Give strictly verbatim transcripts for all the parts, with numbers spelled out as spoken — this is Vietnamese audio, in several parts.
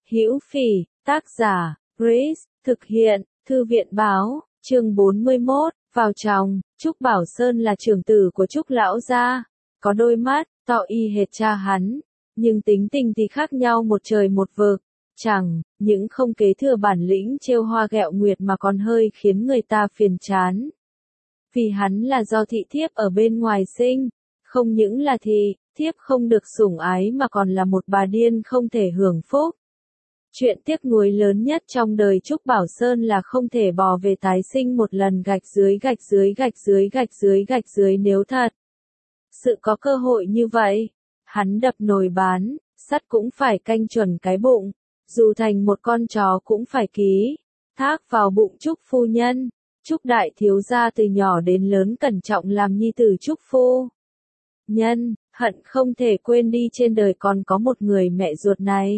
Hữu Phỉ, tác giả, Grace, thực hiện, Thư viện báo, chương bốn mươi mốt, vào chồng, Trúc Bảo Sơn là trưởng tử của Trúc lão gia, có đôi mắt, to y hệt cha hắn, nhưng tính tình thì khác nhau một trời một vực, chẳng, những không kế thừa bản lĩnh trêu hoa ghẹo nguyệt mà còn hơi khiến người ta phiền chán. Vì hắn là do thị thiếp ở bên ngoài sinh, không những là thị thiếp không được sủng ái mà còn là một bà điên không thể hưởng phúc. Chuyện tiếc nuối lớn nhất trong đời Trúc Bảo Sơn là không thể bò về tái sinh một lần gạch dưới gạch dưới gạch dưới gạch dưới gạch dưới nếu thật sự có cơ hội như vậy, hắn đập nồi bán, sắt cũng phải canh chuẩn cái bụng, dù thành một con chó cũng phải ký, thác vào bụng Trúc phu nhân. Trúc đại thiếu gia từ nhỏ đến lớn cẩn trọng làm nhi tử Trúc phu nhân, hận không thể quên đi trên đời còn có một người mẹ ruột này.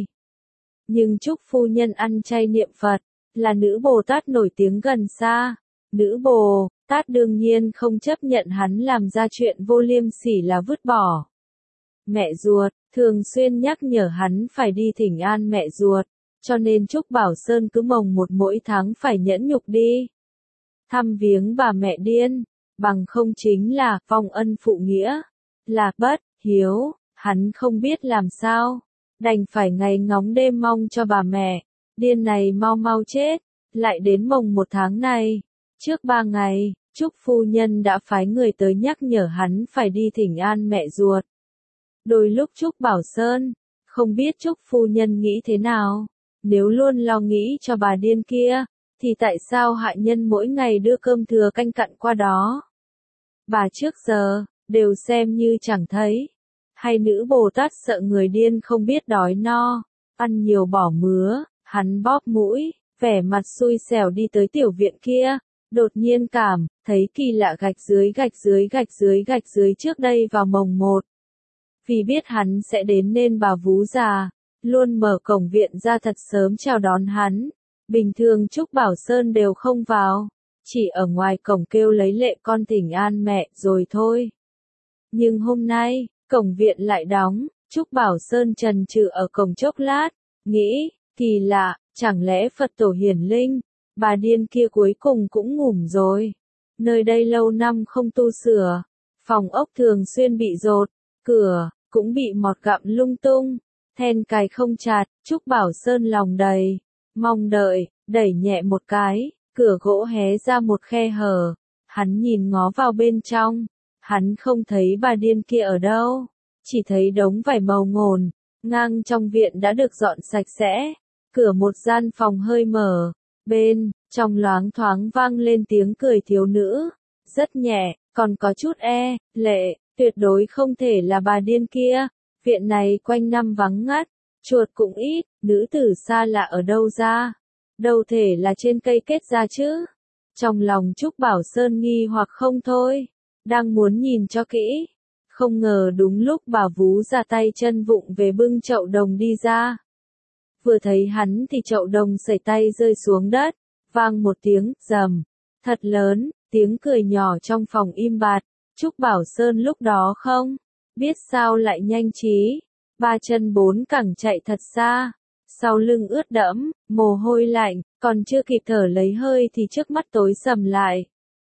Nhưng Trúc phu nhân ăn chay niệm Phật, là nữ Bồ Tát nổi tiếng gần xa. Nữ Bồ Tát đương nhiên không chấp nhận hắn làm ra chuyện vô liêm sỉ là vứt bỏ mẹ ruột, thường xuyên nhắc nhở hắn phải đi thỉnh an mẹ ruột, cho nên Trúc Bảo Sơn cứ mồng một mỗi tháng phải nhẫn nhục đi thăm viếng bà mẹ điên, bằng không chính là vong ân phụ nghĩa, là bất hiếu, hắn không biết làm sao, đành phải ngày ngóng đêm mong cho bà mẹ điên này mau mau chết. Lại đến mồng một tháng này, trước ba ngày, Trúc phu nhân đã phái người tới nhắc nhở hắn phải đi thỉnh an mẹ ruột. Đôi lúc Trúc Bảo Sơn không biết Trúc phu nhân nghĩ thế nào, nếu luôn lo nghĩ cho bà điên kia, thì tại sao hạ nhân mỗi ngày đưa cơm thừa canh cặn qua đó? Bà trước giờ đều xem như chẳng thấy, hay nữ Bồ Tát sợ người điên không biết đói no, ăn nhiều bỏ mứa, hắn bóp mũi, vẻ mặt xui xẻo đi tới tiểu viện kia, đột nhiên cảm thấy kỳ lạ gạch dưới gạch dưới gạch dưới gạch dưới trước đây vào mồng một. Vì biết hắn sẽ đến nên bà vú già luôn mở cổng viện ra thật sớm chào đón hắn. Bình thường Trúc Bảo Sơn đều không vào, chỉ ở ngoài cổng kêu lấy lệ con thỉnh an mẹ rồi thôi. Nhưng hôm nay, cổng viện lại đóng, Trúc Bảo Sơn chần chừ ở cổng chốc lát, nghĩ, kỳ lạ, chẳng lẽ Phật tổ hiển linh, bà điên kia cuối cùng cũng ngủm rồi. Nơi đây lâu năm không tu sửa, phòng ốc thường xuyên bị dột, cửa cũng bị mọt gặm lung tung, then cài không chặt, Trúc Bảo Sơn lòng đầy mong đợi, đẩy nhẹ một cái, cửa gỗ hé ra một khe hở, hắn nhìn ngó vào bên trong, hắn không thấy bà điên kia ở đâu, chỉ thấy đống vải màu ngổn, ngang trong viện đã được dọn sạch sẽ, cửa một gian phòng hơi mở, bên trong loáng thoáng vang lên tiếng cười thiếu nữ, rất nhẹ, còn có chút e, lệ, tuyệt đối không thể là bà điên kia, viện này quanh năm vắng ngắt. Chuột cũng ít, nữ tử xa lạ ở đâu ra? Đâu thể là trên cây kết ra chứ? Trong lòng Trúc Bảo Sơn nghi hoặc không thôi, đang muốn nhìn cho kỹ. Không ngờ đúng lúc bà vú ra tay chân vụng về bưng chậu đồng đi ra. Vừa thấy hắn thì chậu đồng sẩy tay rơi xuống đất, vang một tiếng rầm, thật lớn, tiếng cười nhỏ trong phòng im bặt. Trúc Bảo Sơn lúc đó không biết sao lại nhanh trí. Ba chân bốn cẳng chạy thật xa, sau lưng ướt đẫm, mồ hôi lạnh, còn chưa kịp thở lấy hơi thì trước mắt tối sầm lại.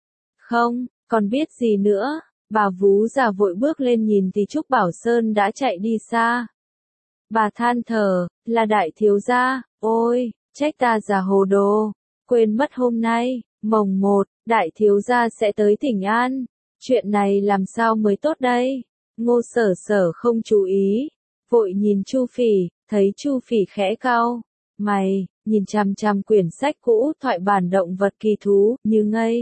Không, còn biết gì nữa, bà vú già vội bước lên nhìn thì Trúc Bảo Sơn đã chạy đi xa. Bà than thở, là đại thiếu gia, ôi, trách ta già hồ đồ, quên mất hôm nay, mồng một, đại thiếu gia sẽ tới thỉnh an, chuyện này làm sao mới tốt đây? Ngô Sở Sở không chú ý. Vội nhìn Chu Phỉ, thấy Chu Phỉ khẽ cau mày, nhìn chằm chằm quyển sách cũ thoại bản động vật kỳ thú, như ngây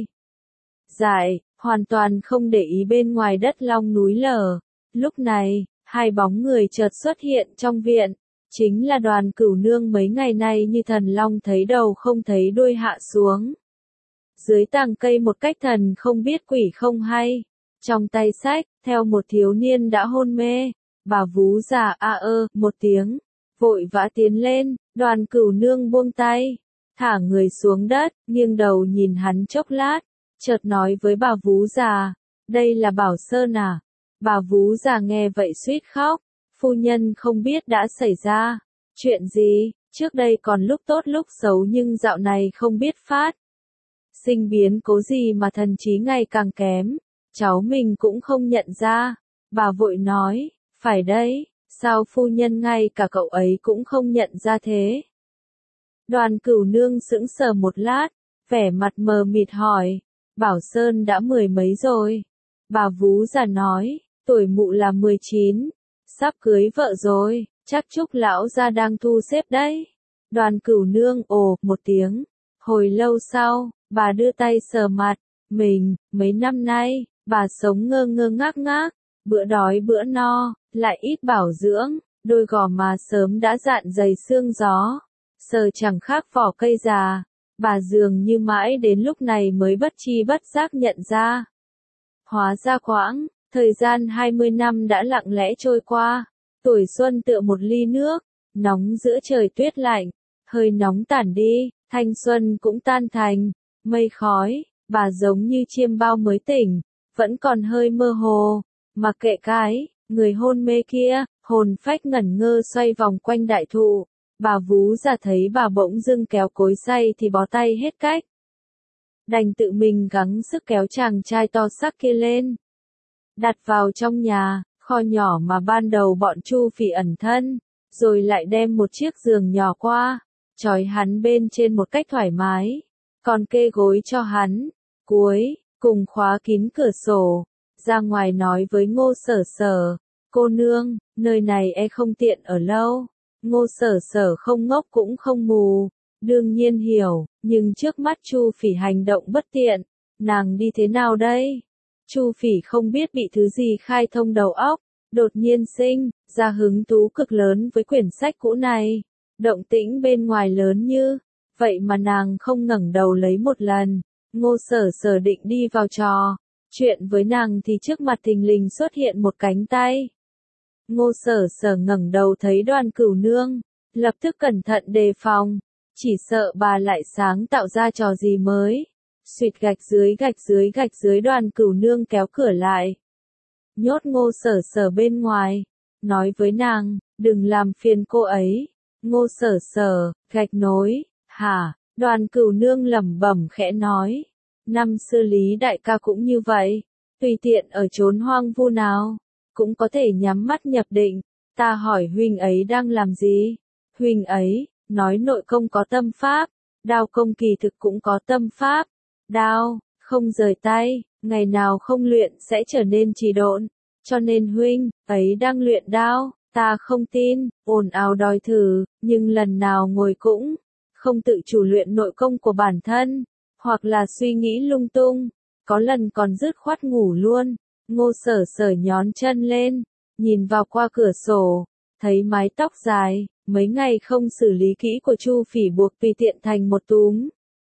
dại, hoàn toàn không để ý bên ngoài đất long núi lở. Lúc này, hai bóng người chợt xuất hiện trong viện, chính là Đoàn Cửu Nương mấy ngày nay như thần long thấy đầu không thấy đuôi hạ xuống. Dưới tàng cây một cách thần không biết quỷ không hay, trong tay sách, theo một thiếu niên đã hôn mê. Bà vú già a ơ, một tiếng, vội vã tiến lên, Đoàn Cửu Nương buông tay, thả người xuống đất, nghiêng đầu nhìn hắn chốc lát, chợt nói với bà vú già, đây là Bảo Sơn à? Bà vú già nghe vậy suýt khóc, phu nhân không biết đã xảy ra chuyện gì, Trước đây còn lúc tốt lúc xấu nhưng dạo này không biết phát. Sinh biến cố gì mà thần trí ngày càng kém. Cháu mình cũng không nhận ra. Bà vội nói, phải đấy, sao phu nhân ngay cả cậu ấy cũng không nhận ra thế? Đoàn Cửu Nương sững sờ một lát, vẻ mặt mờ mịt hỏi, Bảo Sơn đã mười mấy rồi. Bà vú già nói, tuổi mụ là mười chín, sắp cưới vợ rồi, chắc Trúc lão gia đang thu xếp đấy. Đoàn Cửu Nương ồ một tiếng, hồi lâu sau, bà đưa tay sờ mặt, mình, mấy năm nay, bà sống ngơ ngơ ngác ngác, bữa đói bữa no, lại ít bảo dưỡng, đôi gò má sớm đã dạn dày xương gió, sờ chẳng khác vỏ cây già. Bà dường như mãi đến lúc này mới bất chi bất giác nhận ra. Hóa ra quãng, thời gian hai mươi năm đã lặng lẽ trôi qua, tuổi xuân tựa một ly nước, nóng giữa trời tuyết lạnh, hơi nóng tản đi, thanh xuân cũng tan thành, mây khói, bà giống như chiêm bao mới tỉnh, vẫn còn hơi mơ hồ, mặc kệ cái, người hôn mê kia, hồn phách ngẩn ngơ xoay vòng quanh đại thụ. Bà vú già thấy bà bỗng dưng kéo cối xay thì bó tay hết cách. Đành tự mình gắng sức kéo chàng trai to xác kia lên. Đặt vào trong nhà, kho nhỏ mà ban đầu bọn Chu Phỉ ẩn thân, rồi lại đem một chiếc giường nhỏ qua, trói hắn bên trên một cách thoải mái, còn kê gối cho hắn, cuối, cùng khóa kín cửa sổ, ra ngoài nói với Ngô Sở Sở, cô nương, nơi này e không tiện ở lâu. Ngô Sở Sở không ngốc cũng không mù, đương nhiên hiểu, nhưng trước mắt Chu Phỉ hành động bất tiện, nàng đi thế nào đây? Chu Phỉ không biết bị thứ gì khai thông đầu óc, đột nhiên sinh ra hứng thú cực lớn với quyển sách cũ này. Động tĩnh bên ngoài lớn như vậy mà nàng không ngẩng đầu lấy một lần. Ngô Sở Sở định đi vào trò chuyện với nàng thì trước mặt thình lình xuất hiện một cánh tay. Ngô Sở Sở ngẩng đầu thấy Đoàn Cửu Nương, lập tức cẩn thận đề phòng, chỉ sợ bà lại sáng tạo ra trò gì mới. Xuyệt gạch dưới gạch dưới gạch dưới Đoàn Cửu Nương kéo cửa lại, nhốt Ngô Sở Sở bên ngoài, nói với nàng, đừng làm phiền cô ấy. Ngô Sở Sở, gạch nối, hả? Đoàn Cửu Nương lẩm bẩm khẽ nói, năm xưa Lý đại ca cũng như vậy, tùy tiện ở chốn hoang vu nào cũng có thể nhắm mắt nhập định. Ta hỏi huynh ấy đang làm gì? Huynh ấy, nói nội công có tâm pháp, đao công kỳ thực cũng có tâm pháp. Đao, không rời tay, ngày nào không luyện sẽ trở nên trì độn. Cho nên huynh ấy đang luyện đao, ta không tin, ồn ào đòi thử, nhưng lần nào ngồi cũng không tự chủ luyện nội công của bản thân, hoặc là suy nghĩ lung tung, có lần còn dứt khoát ngủ luôn. Ngô Sở Sở nhón chân lên, nhìn vào qua cửa sổ, thấy mái tóc dài, mấy ngày không xử lý kỹ của Chu Phỉ buộc tùy tiện thành một túm.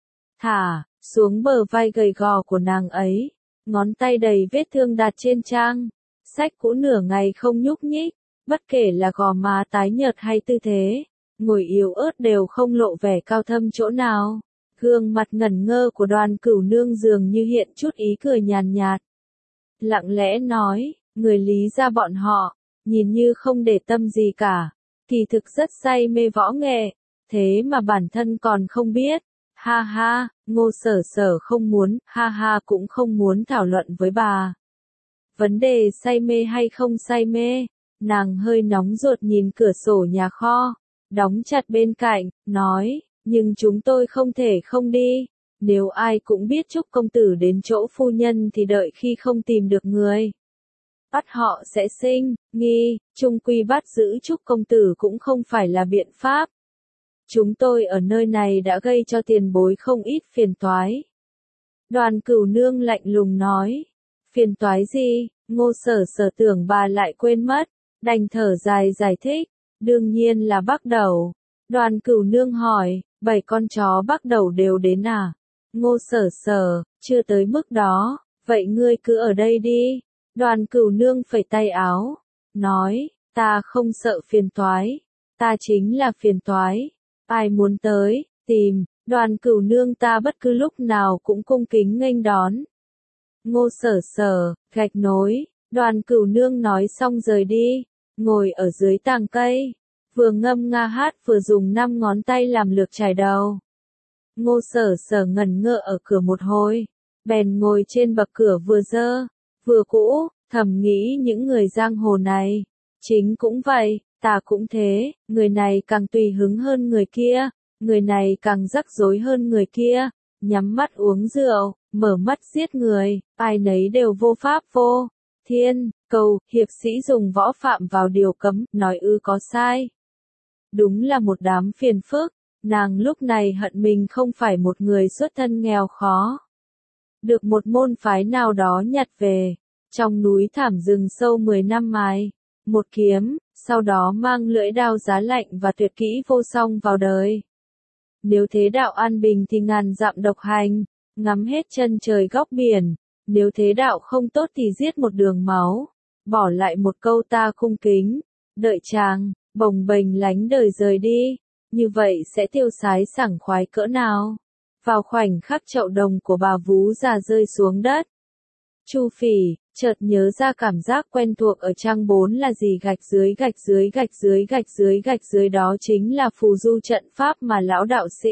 Thả xuống bờ vai gầy gò của nàng ấy, ngón tay đầy vết thương đặt trên trang sách cũ nửa ngày không nhúc nhích, bất kể là gò má tái nhợt hay tư thế, ngồi yếu ớt đều không lộ vẻ cao thâm chỗ nào. Gương mặt ngẩn ngơ của Đoàn Cửu Nương dường như hiện chút ý cười nhàn nhạt. Lặng lẽ nói, người Lý gia bọn họ, nhìn như không để tâm gì cả, kỳ thực rất say mê võ nghệ, thế mà bản thân còn không biết. Ha ha, Ngô Sở Sở không muốn, ha ha cũng không muốn thảo luận với bà. Vấn đề say mê hay không say mê, nàng hơi nóng ruột nhìn cửa sổ nhà kho, đóng chặt bên cạnh, nói, nhưng chúng tôi không thể không đi. Nếu ai cũng biết Trúc công tử đến chỗ phu nhân thì đợi khi không tìm được người, bắt họ sẽ sinh nghi, chung quy bắt giữ Trúc công tử cũng không phải là biện pháp. Chúng tôi ở nơi này đã gây cho tiền bối không ít phiền toái. Đoàn Cửu Nương lạnh lùng nói, phiền toái gì? Ngô Sở Sở tưởng bà lại quên mất, đành thở dài giải thích, đương nhiên là Bắc Đầu. Đoàn Cửu Nương hỏi, bảy con chó Bắc Đầu đều đến à? Ngô Sở Sở, chưa tới mức đó, vậy ngươi cứ ở đây đi. Đoàn Cửu Nương phẩy tay áo, nói, ta không sợ phiền toái, ta chính là phiền toái. Ai muốn tới, tìm, Đoàn Cửu Nương ta bất cứ lúc nào cũng cung kính nghênh đón. Ngô Sở Sở, gạch nối, Đoàn Cửu Nương nói xong rời đi, ngồi ở dưới tàng cây, vừa ngâm nga hát vừa dùng năm ngón tay làm lược chải đầu. Ngô Sở Sở ngẩn ngơ ở cửa một hồi, bèn ngồi trên bậc cửa vừa dơ, vừa cũ, thầm nghĩ những người giang hồ này, chính cũng vậy, ta cũng thế, người này càng tùy hứng hơn người kia, người này càng rắc rối hơn người kia, nhắm mắt uống rượu, mở mắt giết người, ai nấy đều vô pháp vô thiên, cầu, hiệp sĩ dùng võ phạm vào điều cấm, nói ư có sai. Đúng là một đám phiền phức, nàng lúc này hận mình không phải một người xuất thân nghèo khó. Được một môn phái nào đó nhặt về, trong núi thảm rừng sâu mười năm mài, một kiếm, sau đó mang lưỡi đao giá lạnh và tuyệt kỹ vô song vào đời. Nếu thế đạo an bình thì ngàn dặm độc hành, ngắm hết chân trời góc biển, nếu thế đạo không tốt thì giết một đường máu, bỏ lại một câu ta cung kính, đợi chàng, bồng bềnh lánh đời rời đi, như vậy sẽ tiêu sái sảng khoái cỡ nào. Vào khoảnh khắc chậu đồng của bà vú già rơi xuống đất, Chu Phỉ chợt nhớ ra cảm giác quen thuộc ở trang bốn là gì gạch dưới gạch dưới gạch dưới gạch dưới gạch dưới đó chính là phù du trận pháp mà lão đạo sĩ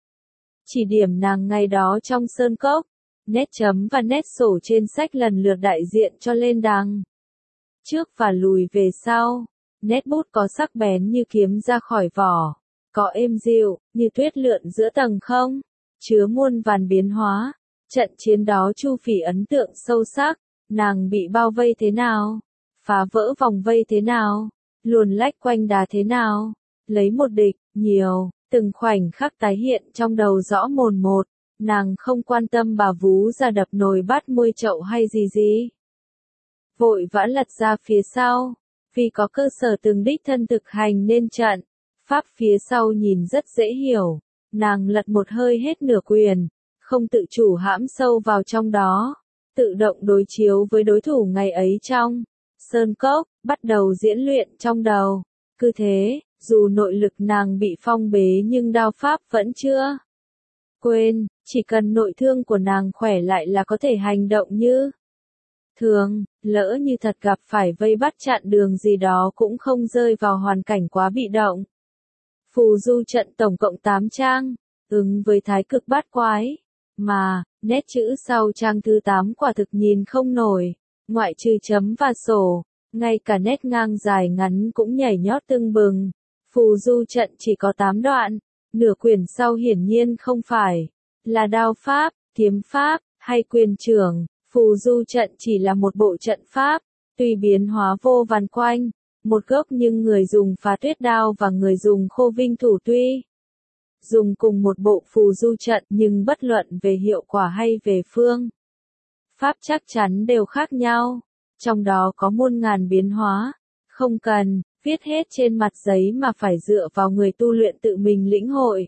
chỉ điểm nàng ngày đó trong sơn cốc. Nét chấm và nét sổ trên sách lần lượt đại diện cho lên đằng trước và lùi về sau. Nét bút có sắc bén như kiếm ra khỏi vỏ, có êm dịu, như tuyết lượn giữa tầng không, chứa muôn vàn biến hóa. Trận chiến đó Chu Phỉ ấn tượng sâu sắc, nàng bị bao vây thế nào, phá vỡ vòng vây thế nào, luồn lách quanh đá thế nào, lấy một địch, nhiều, từng khoảnh khắc tái hiện trong đầu rõ mồn một, nàng không quan tâm bà vú già đập nồi bát môi chậu hay gì gì. Vội vã lật ra phía sau, vì có cơ sở từng đích thân thực hành nên trận, pháp phía sau nhìn rất dễ hiểu, nàng lật một hơi hết nửa quyền, không tự chủ hãm sâu vào trong đó, tự động đối chiếu với đối thủ ngày ấy trong sơn cốc, bắt đầu diễn luyện trong đầu. Cứ thế, dù nội lực nàng bị phong bế nhưng đao pháp vẫn chưa quên, chỉ cần nội thương của nàng khỏe lại là có thể hành động như thường, lỡ như thật gặp phải vây bắt chặn đường gì đó cũng không rơi vào hoàn cảnh quá bị động. Phù du trận tổng cộng tám trang, ứng với thái cực bát quái, mà, nét chữ sau trang thứ tám quả thực nhìn không nổi, ngoại trừ chấm và sổ, ngay cả nét ngang dài ngắn cũng nhảy nhót tưng bừng. Phù du trận chỉ có tám đoạn, nửa quyển sau hiển nhiên không phải là đao pháp, kiếm pháp, hay quyền trưởng, phù du trận chỉ là một bộ trận pháp, tuy biến hóa vô vàn quanh, một gốc nhưng người dùng phá tuyết đao và người dùng khô vinh thủ tuy dùng cùng một bộ phù du trận nhưng bất luận về hiệu quả hay về phương pháp chắc chắn đều khác nhau, trong đó có muôn ngàn biến hóa, không cần viết hết trên mặt giấy mà phải dựa vào người tu luyện tự mình lĩnh hội.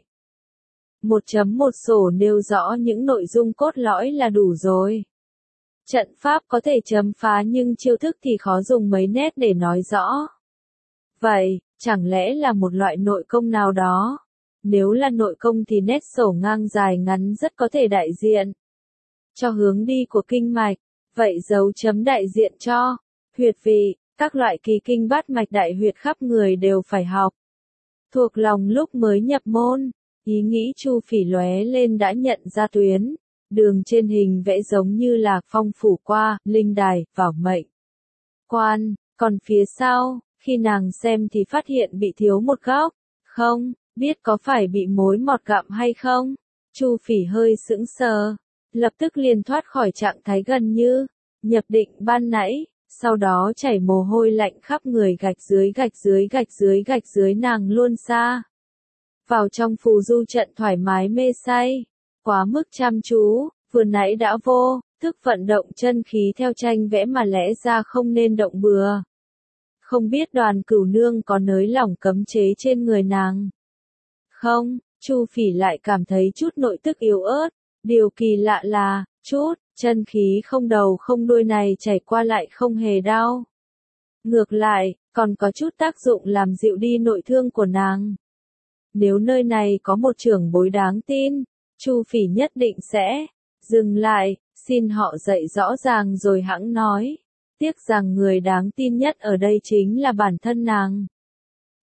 Một chấm một sổ nêu rõ những nội dung cốt lõi là đủ rồi. Trận pháp có thể chấm phá nhưng chiêu thức thì khó dùng mấy nét để nói rõ. Vậy, chẳng lẽ là một loại nội công nào đó? Nếu là nội công thì nét sổ ngang dài ngắn rất có thể đại diện cho hướng đi của kinh mạch, vậy dấu chấm đại diện cho huyệt vị, các loại kỳ kinh bát mạch đại huyệt khắp người đều phải học thuộc lòng lúc mới nhập môn. Ý nghĩ Chu Phỉ lóe lên đã nhận ra tuyến đường trên hình vẽ giống như là phong phủ qua, linh đài, vào mệnh quan, còn phía sau, khi nàng xem thì phát hiện bị thiếu một góc, không biết có phải bị mối mọt gặm hay không. Chu Phỉ hơi sững sờ, lập tức liền thoát khỏi trạng thái gần như nhập định ban nãy, sau đó chảy mồ hôi lạnh khắp người, gạch dưới gạch dưới gạch dưới gạch dưới nàng luôn xa vào trong phù du trận thoải mái mê say, quá mức chăm chú, vừa nãy đã vô thức vận động chân khí theo tranh vẽ mà lẽ ra không nên động bừa. Không biết Đoàn Cửu Nương có nới lỏng cấm chế trên người nàng không? Chu Phỉ lại cảm thấy chút nội tức yếu ớt, điều kỳ lạ là, chút chân khí không đầu không đuôi này chảy qua lại không hề đau. Ngược lại, còn có chút tác dụng làm dịu đi nội thương của nàng. Nếu nơi này có một trưởng bối đáng tin, Chu Phỉ nhất định sẽ dừng lại, xin họ dạy rõ ràng rồi hẵng nói. Tiếc rằng người đáng tin nhất ở đây chính là bản thân nàng.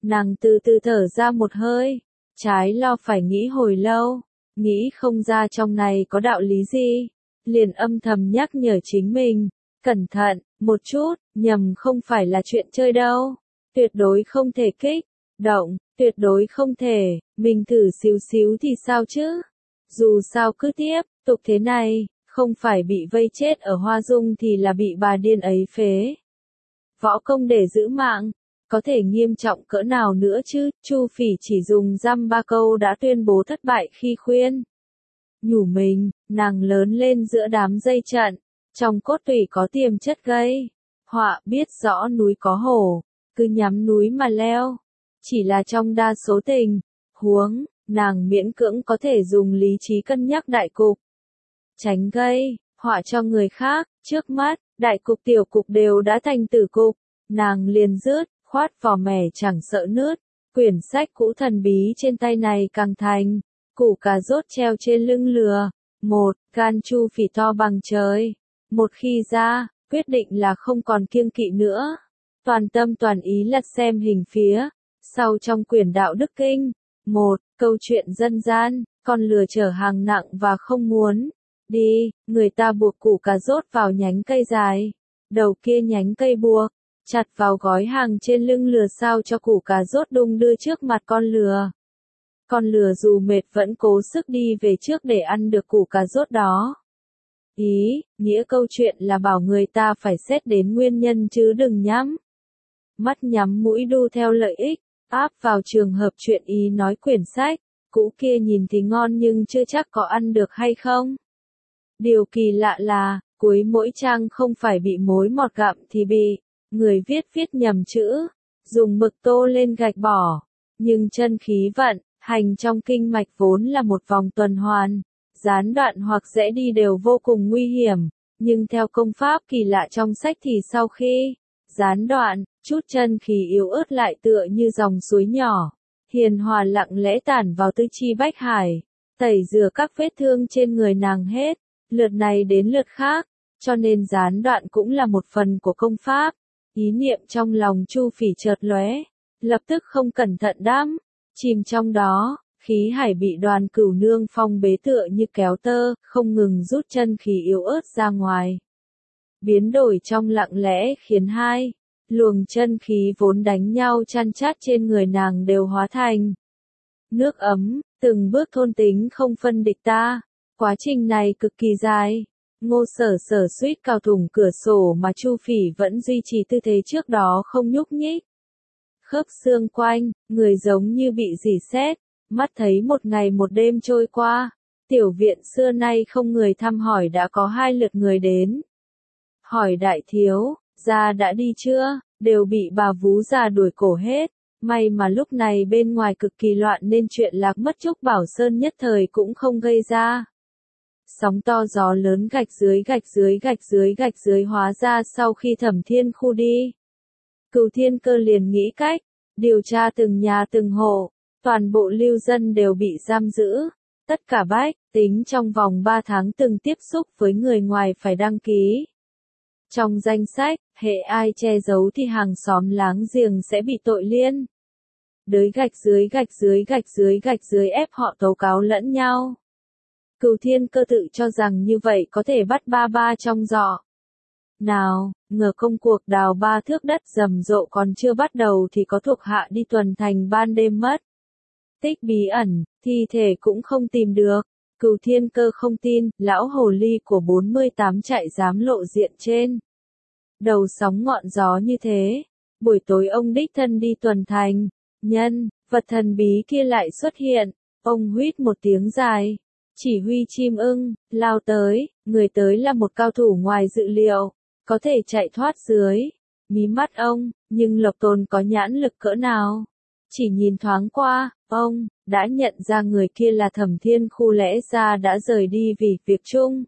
Nàng từ từ thở ra một hơi, trái lo phải nghĩ hồi lâu, nghĩ không ra trong này có đạo lý gì, liền âm thầm nhắc nhở chính mình, cẩn thận, một chút, nhầm không phải là chuyện chơi đâu, tuyệt đối không thể kích động, tuyệt đối không thể, mình thử xíu xíu thì sao chứ, dù sao cứ tiếp tục thế này, không phải bị vây chết ở Hoa Dung thì là bị bà điên ấy phế. Võ công để giữ mạng, có thể nghiêm trọng cỡ nào nữa chứ, Chu Phỉ chỉ dùng dăm ba câu đã tuyên bố thất bại khi khuyên. Nhủ mình, nàng lớn lên giữa đám dây trận, trong cốt tủy có tiềm chất gây, họa biết rõ núi có hổ, cứ nhắm núi mà leo. Chỉ là trong đa số tình huống, nàng miễn cưỡng có thể dùng lý trí cân nhắc đại cục. Tránh gây họa cho người khác, trước mắt, đại cục tiểu cục đều đã thành tử cục, nàng liền rứt khoát vỏ mẻ chẳng sợ nứt, quyển sách cũ thần bí trên tay này càng thành, củ cà rốt treo trên lưng lừa, một, gan Chu Phỉ to bằng trời, một khi ra, quyết định là không còn kiêng kỵ nữa, toàn tâm toàn ý lật xem hình phía, sau trong quyển đạo đức kinh, một, câu chuyện dân gian, con lừa chở hàng nặng và không muốn đi, người ta buộc củ cà rốt vào nhánh cây dài, đầu kia nhánh cây buộc chặt vào gói hàng trên lưng lừa sao cho củ cà rốt đung đưa trước mặt con lừa. Con lừa dù mệt vẫn cố sức đi về trước để ăn được củ cà rốt đó. Ý, nghĩa câu chuyện là bảo người ta phải xét đến nguyên nhân chứ đừng nhắm mắt nhắm mũi đu theo lợi ích, áp vào trường hợp chuyện ý nói quyển sách, cũ kia nhìn thì ngon nhưng chưa chắc có ăn được hay không. Điều kỳ lạ là, cuối mỗi trang không phải bị mối mọt gặm thì bị người viết viết nhầm chữ, dùng mực tô lên gạch bỏ. Nhưng chân khí vận, hành trong kinh mạch vốn là một vòng tuần hoàn, gián đoạn hoặc rẽ đi đều vô cùng nguy hiểm, nhưng theo công pháp kỳ lạ trong sách thì sau khi gián đoạn, chút chân khí yếu ớt lại tựa như dòng suối nhỏ, hiền hòa lặng lẽ tản vào tư chi bách hải, tẩy rửa các vết thương trên người nàng hết, lượt này đến lượt khác, cho nên gián đoạn cũng là một phần của công pháp. Ý niệm trong lòng Chu Phỉ chợt lóe, lập tức không cẩn thận đắm chìm trong đó, khí hải bị Đoàn Cửu Nương phong bế tựa như kéo tơ, không ngừng rút chân khí yếu ớt ra ngoài. Biến đổi trong lặng lẽ khiến hai luồng chân khí vốn đánh nhau chăn chát trên người nàng đều hóa thành nước ấm, từng bước thôn tính không phân địch ta. Quá trình này cực kỳ dài. Ngô Sở Sở suýt cào thủng cửa sổ mà Chu Phỉ vẫn duy trì tư thế trước đó không nhúc nhích. Khớp xương quanh, người giống như bị rỉ sét, mắt thấy một ngày một đêm trôi qua. Tiểu viện xưa nay không người thăm hỏi đã có hai lượt người đến. Hỏi đại thiếu, gia đã đi chưa, đều bị bà vú già đuổi cổ hết. May mà lúc này bên ngoài cực kỳ loạn nên chuyện lạc mất Trúc Bảo Sơn nhất thời cũng không gây ra. Sóng to gió lớn gạch dưới gạch dưới gạch dưới gạch dưới hóa ra sau khi Thẩm Thiên Khu đi. Cửu Thiên Cơ liền nghĩ cách, điều tra từng nhà từng hộ, toàn bộ lưu dân đều bị giam giữ, tất cả bách tính trong vòng ba tháng từng tiếp xúc với người ngoài phải đăng ký. Trong danh sách, hệ ai che giấu thì hàng xóm láng giềng sẽ bị tội liên. Đới gạch dưới gạch dưới gạch dưới gạch dưới ép họ tố cáo lẫn nhau. Cửu Thiên Cơ tự cho rằng như vậy có thể bắt ba ba trong giỏ. Nào, ngờ công cuộc đào ba thước đất rầm rộ còn chưa bắt đầu thì có thuộc hạ đi tuần thành ban đêm mất. Tích bí ẩn, thi thể cũng không tìm được. Cửu Thiên Cơ không tin, lão hồ ly của bốn mươi tám trại dám lộ diện trên đầu sóng ngọn gió như thế. Buổi tối ông đích thân đi tuần thành, nhân vật thần bí kia lại xuất hiện, ông huýt một tiếng dài, chỉ huy chim ưng lao tới, người tới là một cao thủ ngoài dự liệu, có thể chạy thoát dưới mí mắt ông, nhưng Lộc Tồn có nhãn lực cỡ nào? Chỉ nhìn thoáng qua, ông đã nhận ra người kia là Thẩm Thiên Khu, lẽ ra đã rời đi vì việc chung.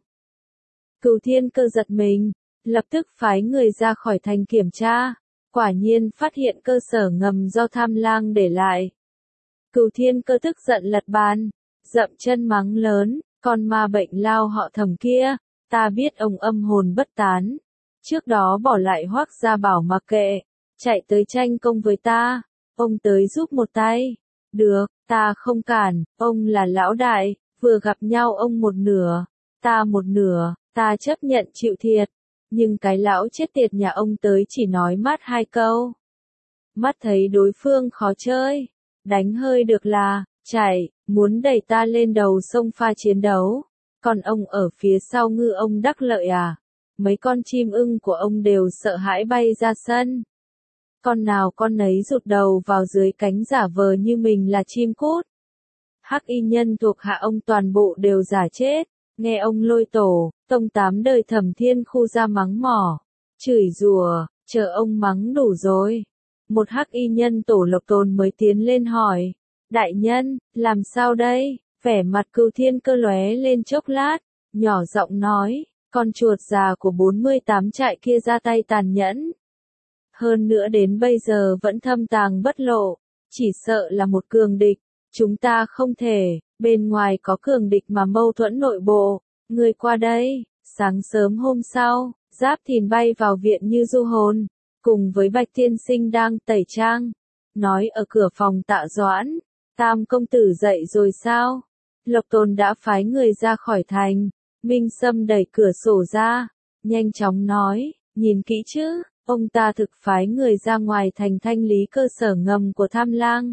Cửu Thiên Cơ giật mình, lập tức phái người ra khỏi thành kiểm tra, quả nhiên phát hiện cơ sở ngầm do Tham Lang để lại. Cửu Thiên Cơ tức giận lật bàn, dậm chân mắng lớn, con ma bệnh lao họ Thẩm kia, ta biết ông âm hồn bất tán, trước đó bỏ lại Hoắc Gia Bảo mặc kệ, chạy tới tranh công với ta. ông tới giúp một tay. Được, ta không cản, ông là lão đại, vừa gặp nhau ông một nửa, ta một nửa, ta chấp nhận chịu thiệt. Nhưng cái lão chết tiệt nhà ông tới chỉ nói mát hai câu. Mắt thấy đối phương khó chơi, đánh hơi được là, chạy, muốn đẩy ta lên đầu sông pha chiến đấu. Còn ông ở phía sau ngư ông đắc lợi à? Mấy con chim ưng của ông đều sợ hãi bay ra sân. Con nào con nấy rụt đầu vào dưới cánh giả vờ như mình là chim cút. Hắc y nhân thuộc hạ ông toàn bộ đều giả chết. Nghe ông lôi tổ, tông tám đời Thẩm Thiên Khu ra mắng mỏ, chửi rủa, chờ ông mắng đủ rồi. Một hắc y nhân tổ Lộc Tồn mới tiến lên hỏi, đại nhân, làm sao đây? Vẻ mặt Cửu Thiên Cơ lóe lên chốc lát, nhỏ giọng nói, con chuột già của bốn mươi tám trại kia ra tay tàn nhẫn. Hơn nữa đến bây giờ vẫn thâm tàng bất lộ, chỉ sợ là một cường địch. Chúng ta không thể, bên ngoài có cường địch mà mâu thuẫn nội bộ, người qua đây. Sáng sớm hôm sau, Giáp Thìn bay vào viện như du hồn, cùng với Bạch Tiên Sinh đang tẩy trang. Nói ở cửa phòng Tạ Doãn, Tam công tử dậy rồi sao? Lộc Tồn đã phái người ra khỏi thành. Minh Sâm đẩy cửa sổ ra, nhanh chóng nói, nhìn kỹ chứ, ông ta thực phái người ra ngoài thành thanh lý cơ sở ngầm của Tham Lang.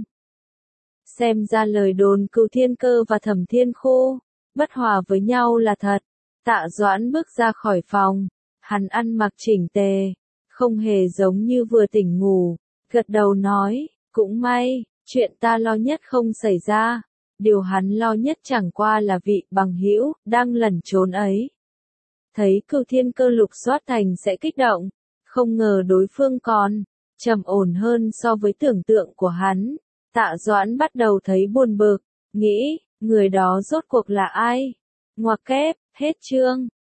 Xem ra lời đồn Cửu Thiên Cơ và Thẩm Thiên Khu bất hòa với nhau là thật. Tạ Doãn bước ra khỏi phòng, hắn ăn mặc chỉnh tề, không hề giống như vừa tỉnh ngủ, gật đầu nói, cũng may, chuyện ta lo nhất không xảy ra. Điều hắn lo nhất chẳng qua là vị bằng hữu đang lẩn trốn ấy. Thấy Cửu Thiên Cơ lục soát thành sẽ kích động, không ngờ đối phương còn trầm ổn hơn so với tưởng tượng của hắn. Tạ Doãn bắt đầu thấy buồn bực, nghĩ, người đó rốt cuộc là ai? Ngoặc kép, hết chương.